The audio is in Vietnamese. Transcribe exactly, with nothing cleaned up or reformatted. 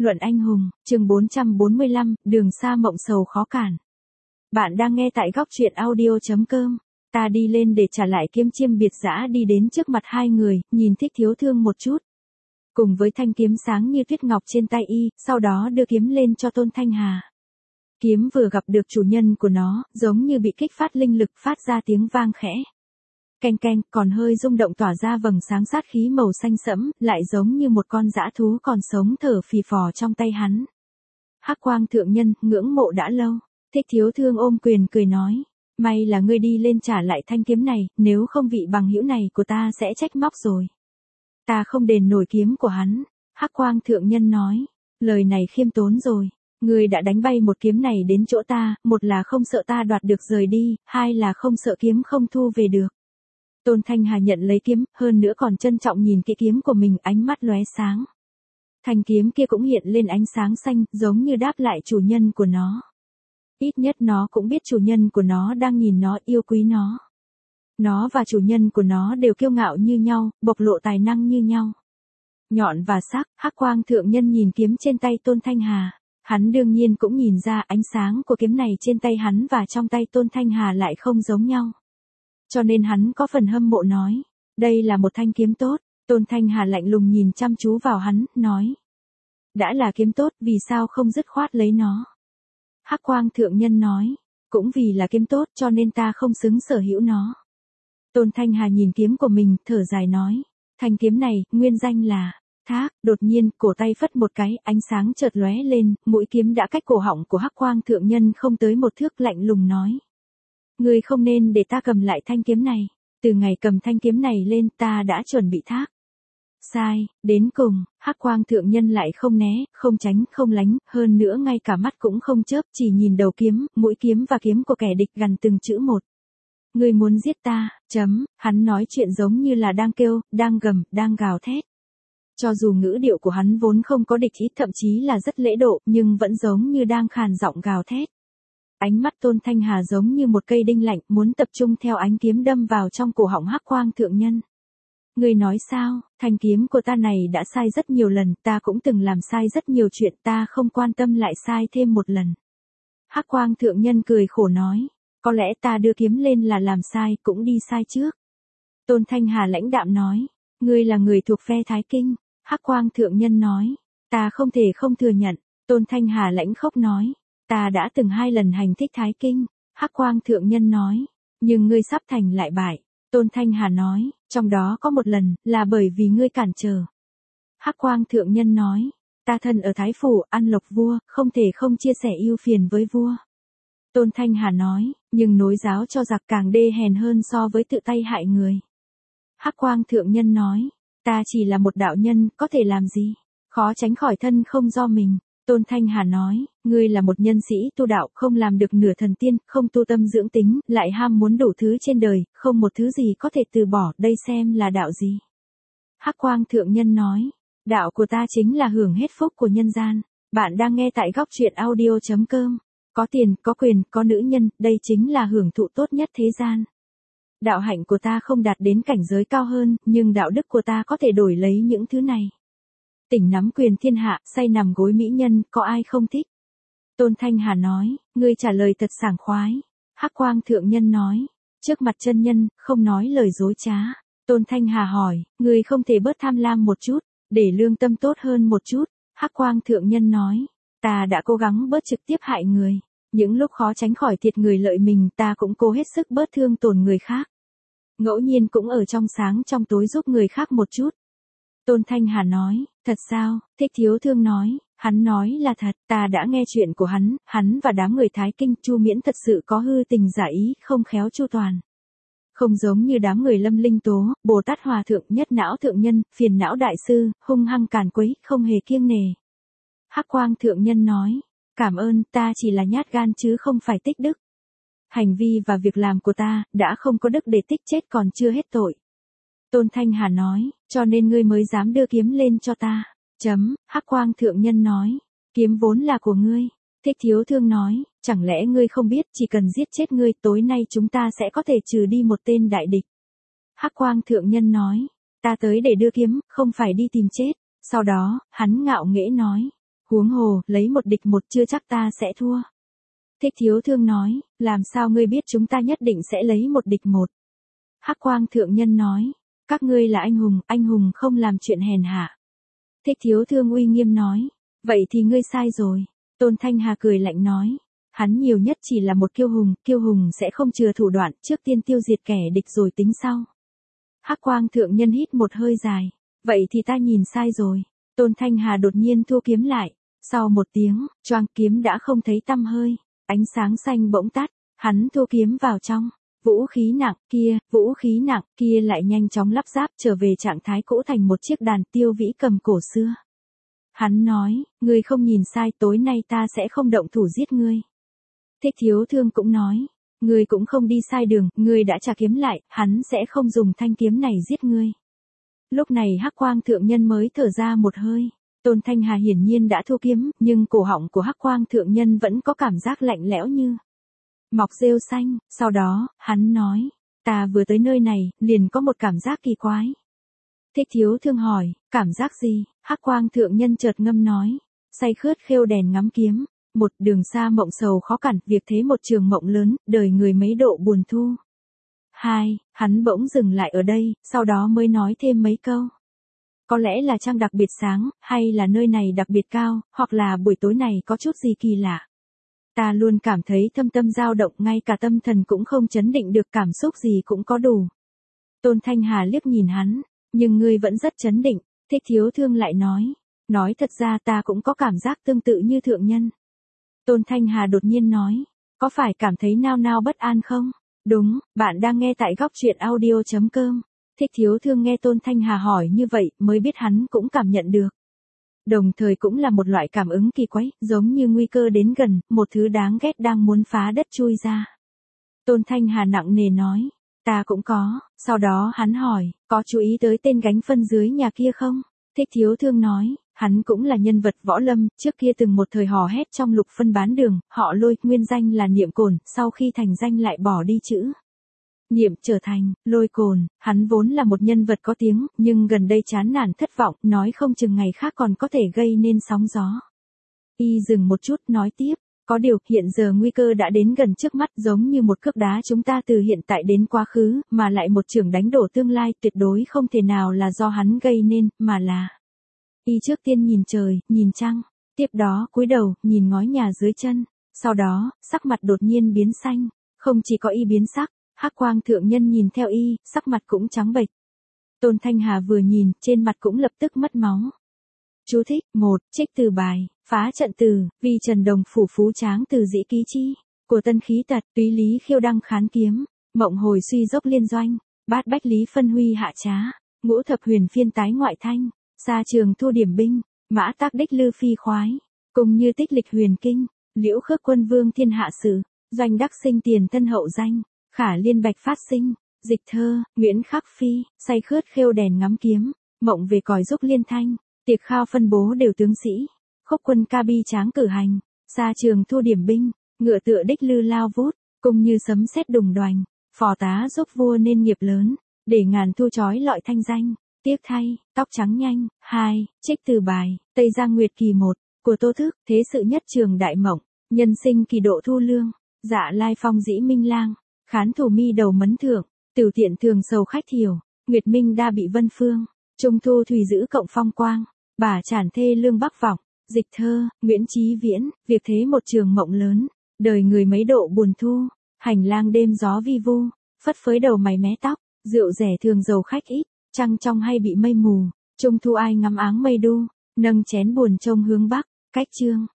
Luận anh hùng, chương bốn trăm bốn mươi lăm, đường xa mộng sầu khó cản. Bạn đang nghe tại góc truyện audio chấm com. Ta đi lên để trả lại kiếm chiêm biệt dã đi đến trước mặt hai người, nhìn Thích Thiếu Thương một chút. Cùng với thanh kiếm sáng như tuyết ngọc trên tay y, sau đó đưa kiếm lên cho Tôn Thanh Hà. Kiếm vừa gặp được chủ nhân của nó, giống như bị kích phát linh lực phát ra tiếng vang khẽ. Keng keng, còn hơi rung động tỏa ra vầng sáng sát khí màu xanh sẫm, lại giống như một con dã thú còn sống thở phì phò trong tay hắn. Hắc Quang thượng nhân, ngưỡng mộ đã lâu. Thích Thiếu Thương ôm quyền cười nói, may là ngươi đi lên trả lại thanh kiếm này, nếu không vị bằng hữu này của ta sẽ trách móc rồi. Ta không đền nổi kiếm của hắn. Hắc Quang thượng nhân nói, lời này khiêm tốn rồi. Ngươi đã đánh bay một kiếm này đến chỗ ta, một là không sợ ta đoạt được rời đi, hai là không sợ kiếm không thu về được. Tôn Thanh Hà nhận lấy kiếm, hơn nữa còn trân trọng nhìn cái kiếm của mình, ánh mắt lóe sáng. Thanh kiếm kia cũng hiện lên ánh sáng xanh, giống như đáp lại chủ nhân của nó. Ít nhất nó cũng biết chủ nhân của nó đang nhìn nó, yêu quý nó. Nó và chủ nhân của nó đều kiêu ngạo như nhau, bộc lộ tài năng như nhau. Nhọn và sắc, Hắc Quang thượng nhân nhìn kiếm trên tay Tôn Thanh Hà. Hắn đương nhiên cũng nhìn ra ánh sáng của kiếm này trên tay hắn và trong tay Tôn Thanh Hà lại không giống nhau. Cho nên hắn có phần hâm mộ nói, đây là một thanh kiếm tốt. Tôn Thanh Hà lạnh lùng nhìn chăm chú vào hắn, nói, đã là kiếm tốt, vì sao không dứt khoát lấy nó? Hắc Quang thượng nhân nói, cũng vì là kiếm tốt cho nên ta không xứng sở hữu nó. Tôn Thanh Hà nhìn kiếm của mình, thở dài nói, thanh kiếm này, nguyên danh là Thác. Đột nhiên, cổ tay phất một cái, ánh sáng chợt lóe lên, mũi kiếm đã cách cổ họng của Hắc Quang thượng nhân không tới một thước, lạnh lùng nói, ngươi không nên để ta cầm lại thanh kiếm này. Từ ngày cầm thanh kiếm này lên ta đã chuẩn bị thác. Sai, đến cùng, Hắc Quang thượng nhân lại không né, không tránh, không lánh, hơn nữa ngay cả mắt cũng không chớp, chỉ nhìn đầu kiếm, mũi kiếm và kiếm của kẻ địch gần từng chữ một. Ngươi muốn giết ta, chấm, hắn nói chuyện giống như là đang kêu, đang gầm, đang gào thét. Cho dù ngữ điệu của hắn vốn không có địch ý, thậm chí là rất lễ độ, nhưng vẫn giống như đang khàn giọng gào thét. Ánh mắt Tôn Thanh Hà giống như một cây đinh lạnh, muốn tập trung theo ánh kiếm đâm vào trong cổ họng Hắc Quang thượng nhân. Ngươi nói sao, thanh kiếm của ta này đã sai rất nhiều lần, ta cũng từng làm sai rất nhiều chuyện, ta không quan tâm lại sai thêm một lần. Hắc Quang thượng nhân cười khổ nói, có lẽ ta đưa kiếm lên là làm sai, cũng đi sai trước. Tôn Thanh Hà lãnh đạm nói, ngươi là người thuộc phe Thái Kinh. Hắc Quang thượng nhân nói, ta không thể không thừa nhận. Tôn Thanh Hà lãnh khốc nói, ta đã từng hai lần hành thích Thái Kinh. Hắc Quang thượng nhân nói, nhưng ngươi sắp thành lại bại. Tôn Thanh Hà nói, trong đó có một lần, là bởi vì ngươi cản trở. Hắc Quang thượng nhân nói, ta thân ở Thái Phủ, ăn lộc vua, không thể không chia sẻ ưu phiền với vua. Tôn Thanh Hà nói, nhưng nối giáo cho giặc càng đê hèn hơn so với tự tay hại người. Hắc Quang thượng nhân nói, ta chỉ là một đạo nhân, có thể làm gì? Khó tránh khỏi thân không do mình. Tôn Thanh Hà nói, ngươi là một nhân sĩ tu đạo, không làm được nửa thần tiên, không tu tâm dưỡng tính, lại ham muốn đủ thứ trên đời, không một thứ gì có thể từ bỏ, đây xem là đạo gì? Hắc Quang thượng nhân nói, đạo của ta chính là hưởng hết phúc của nhân gian. Bạn đang nghe tại góc truyện audio chấm com. Có tiền, có quyền, có nữ nhân, đây chính là hưởng thụ tốt nhất thế gian. Đạo hạnh của ta không đạt đến cảnh giới cao hơn, nhưng đạo đức của ta có thể đổi lấy những thứ này. Tỉnh nắm quyền thiên hạ, say nằm gối mỹ nhân, có ai không thích? Tôn Thanh Hà nói, ngươi trả lời thật sảng khoái. Hắc Quang thượng nhân nói, trước mặt chân nhân, không nói lời dối trá. Tôn Thanh Hà hỏi, ngươi không thể bớt tham lam một chút, để lương tâm tốt hơn một chút. Hắc Quang thượng nhân nói, ta đã cố gắng bớt trực tiếp hại người. Những lúc khó tránh khỏi thiệt người lợi mình, ta cũng cố hết sức bớt thương tổn người khác. Ngẫu nhiên cũng ở trong sáng trong tối giúp người khác một chút. Tôn Thanh Hà nói, thật sao? Thích Thiếu Thương nói, hắn nói là thật, ta đã nghe chuyện của hắn, hắn và đám người Thái Kinh, Chu Miễn thật sự có hư tình giả ý, không khéo chu toàn. Không giống như đám người Lâm Linh Tố, Bồ Tát Hòa Thượng, Nhất Não Thượng Nhân, Phiền Não Đại Sư, hung hăng càn quấy, không hề kiêng nề. Hắc Quang thượng nhân nói, cảm ơn, ta chỉ là nhát gan chứ không phải tích đức. Hành vi và việc làm của ta, đã không có đức để tích chết còn chưa hết tội. Tôn Thanh Hà nói, cho nên ngươi mới dám đưa kiếm lên cho ta. Chấm, Hắc Quang thượng nhân nói, kiếm vốn là của ngươi. Thích Thiếu Thương nói, chẳng lẽ ngươi không biết, chỉ cần giết chết ngươi, tối nay chúng ta sẽ có thể trừ đi một tên đại địch. Hắc Quang thượng nhân nói, ta tới để đưa kiếm, không phải đi tìm chết. Sau đó, hắn ngạo nghễ nói, Huống hồ, lấy một địch một chưa chắc ta sẽ thua. Thích Thiếu Thương nói, làm sao ngươi biết chúng ta nhất định sẽ lấy một địch một? Hắc Quang Thượng Nhân nói, các ngươi là anh hùng, anh hùng không làm chuyện hèn hạ. Thích Thiếu Thương uy nghiêm nói, vậy thì ngươi sai rồi. Tôn Thanh Hà cười lạnh nói, hắn nhiều nhất chỉ là một kiêu hùng, kiêu hùng sẽ không chừa thủ đoạn, trước tiên tiêu diệt kẻ địch rồi tính sau. Hắc Quang Thượng Nhân hít một hơi dài, vậy thì ta nhìn sai rồi. Tôn Thanh Hà đột nhiên thu kiếm lại, sau một tiếng, choang kiếm đã không thấy tăm hơi, ánh sáng xanh bỗng tắt, hắn thu kiếm vào trong. Vũ khí nặng kia, vũ khí nặng kia lại nhanh chóng lắp ráp trở về trạng thái cũ thành một chiếc đàn tiêu vĩ cầm cổ xưa. Hắn nói, ngươi không nhìn sai, tối nay ta sẽ không động thủ giết ngươi. Thích Thiếu Thương cũng nói, ngươi cũng không đi sai đường, ngươi đã trả kiếm lại, hắn sẽ không dùng thanh kiếm này giết ngươi. Lúc này Hắc Quang Thượng Nhân mới thở ra một hơi. Tôn Thanh Hà hiển nhiên đã thu kiếm, nhưng cổ họng của Hắc Quang Thượng Nhân vẫn có cảm giác lạnh lẽo như mọc rêu xanh. Sau đó, hắn nói, ta vừa tới nơi này, liền có một cảm giác kỳ quái. Thích Thiếu Thương hỏi, cảm giác gì? Hắc Quang Thượng Nhân chợt ngâm nói, say khướt khêu đèn ngắm kiếm, một đường xa mộng sầu khó cản, việc thế một trường mộng lớn, đời người mấy độ buồn thu. Hai, hắn bỗng dừng lại ở đây, sau đó mới nói thêm mấy câu. Có lẽ là trăng đặc biệt sáng, hay là nơi này đặc biệt cao, hoặc là buổi tối này có chút gì kỳ lạ. Ta luôn cảm thấy thâm tâm dao động, ngay cả tâm thần cũng không chấn định được, cảm xúc gì cũng có đủ. Tôn Thanh Hà liếc nhìn hắn, nhưng ngươi vẫn rất chấn định. Thích Thiếu Thương lại nói, nói thật ra ta cũng có cảm giác tương tự như thượng nhân. Tôn Thanh Hà đột nhiên nói, có phải cảm thấy nao nao bất an không? Đúng, bạn đang nghe tại góc truyện audio chấm com. Thích Thiếu Thương nghe Tôn Thanh Hà hỏi như vậy, mới biết hắn cũng cảm nhận được. Đồng thời cũng là một loại cảm ứng kỳ quái, giống như nguy cơ đến gần, một thứ đáng ghét đang muốn phá đất chui ra. Tôn Thanh Hà nặng nề nói, ta cũng có. Sau đó hắn hỏi, có chú ý tới tên gánh phân dưới nhà kia không? Thích Thiếu Thương nói, hắn cũng là nhân vật võ lâm, trước kia từng một thời hò hét trong lục phân bán đường, họ Lôi, nguyên danh là Niệm Cồn, sau khi thành danh lại bỏ đi chữ Niệm trở thành Lôi Cồn. Hắn vốn là một nhân vật có tiếng, nhưng gần đây chán nản thất vọng, nói không chừng ngày khác còn có thể gây nên sóng gió. Y dừng một chút nói tiếp, có điều hiện giờ nguy cơ đã đến gần trước mắt, giống như một cước đá chúng ta từ hiện tại đến quá khứ, mà lại một chưởng đánh đổ tương lai, tuyệt đối không thể nào là do hắn gây nên, mà là Y trước tiên nhìn trời, nhìn trăng, tiếp đó cúi đầu, nhìn ngói nhà dưới chân, sau đó, sắc mặt đột nhiên biến xanh, không chỉ có Y biến sắc, Hắc Quang Thượng Nhân nhìn theo Y, sắc mặt cũng trắng bệch. Tôn Thanh Hà vừa nhìn, trên mặt cũng lập tức mất máu. Chú thích, một, trích từ bài, phá trận từ, vì Trần Đồng phủ phú tráng từ dĩ ký chi, của Tân Khí Tật, túy lý khiêu đăng khán kiếm, mộng hồi suy dốc liên doanh, bát bách lý phân huy hạ trá, ngũ thập huyền phiên tái ngoại thanh, xa trường thu điểm binh, mã tác đích lư phi khoái, cùng như tích lịch huyền kinh, liễu khước quân vương thiên hạ sử, doanh đắc sinh tiền thân hậu danh, khả liên bạch phát sinh, dịch thơ, Nguyễn Khắc Phi, say khướt khêu đèn ngắm kiếm, mộng về còi giúp liên thanh, tiệc khao phân bố đều tướng sĩ, khúc quân ca bi tráng cử hành, xa trường thu điểm binh, ngựa tựa đích lư lao vút, cùng như sấm sét đùng đoành, phò tá giúp vua nên nghiệp lớn, để ngàn thu chói lọi thanh danh, tiếc thay, tóc trắng nhanh. Hai, trích từ bài, Tây Giang Nguyệt Kỳ một, của Tô Thức, thế sự nhất trường đại mộng, nhân sinh kỳ độ thu lương, dạ lai phong dĩ minh lang, khán thủ mi đầu mấn thượng, tiểu thiện thường sầu khách thiểu, Nguyệt Minh đa bị vân phương, trung thu thủy giữ cộng phong quang, bà trản thê lương bắc vọng, dịch thơ, Nguyễn Chí Viễn, việc thế một trường mộng lớn, đời người mấy độ buồn thu, hành lang đêm gió vi vu, phất phới đầu mày mé tóc, rượu rẻ thường giàu khách ít, trăng trong hay bị mây mù, trung thu ai ngắm áng mây đu, nâng chén buồn trông hướng bắc, cách chương.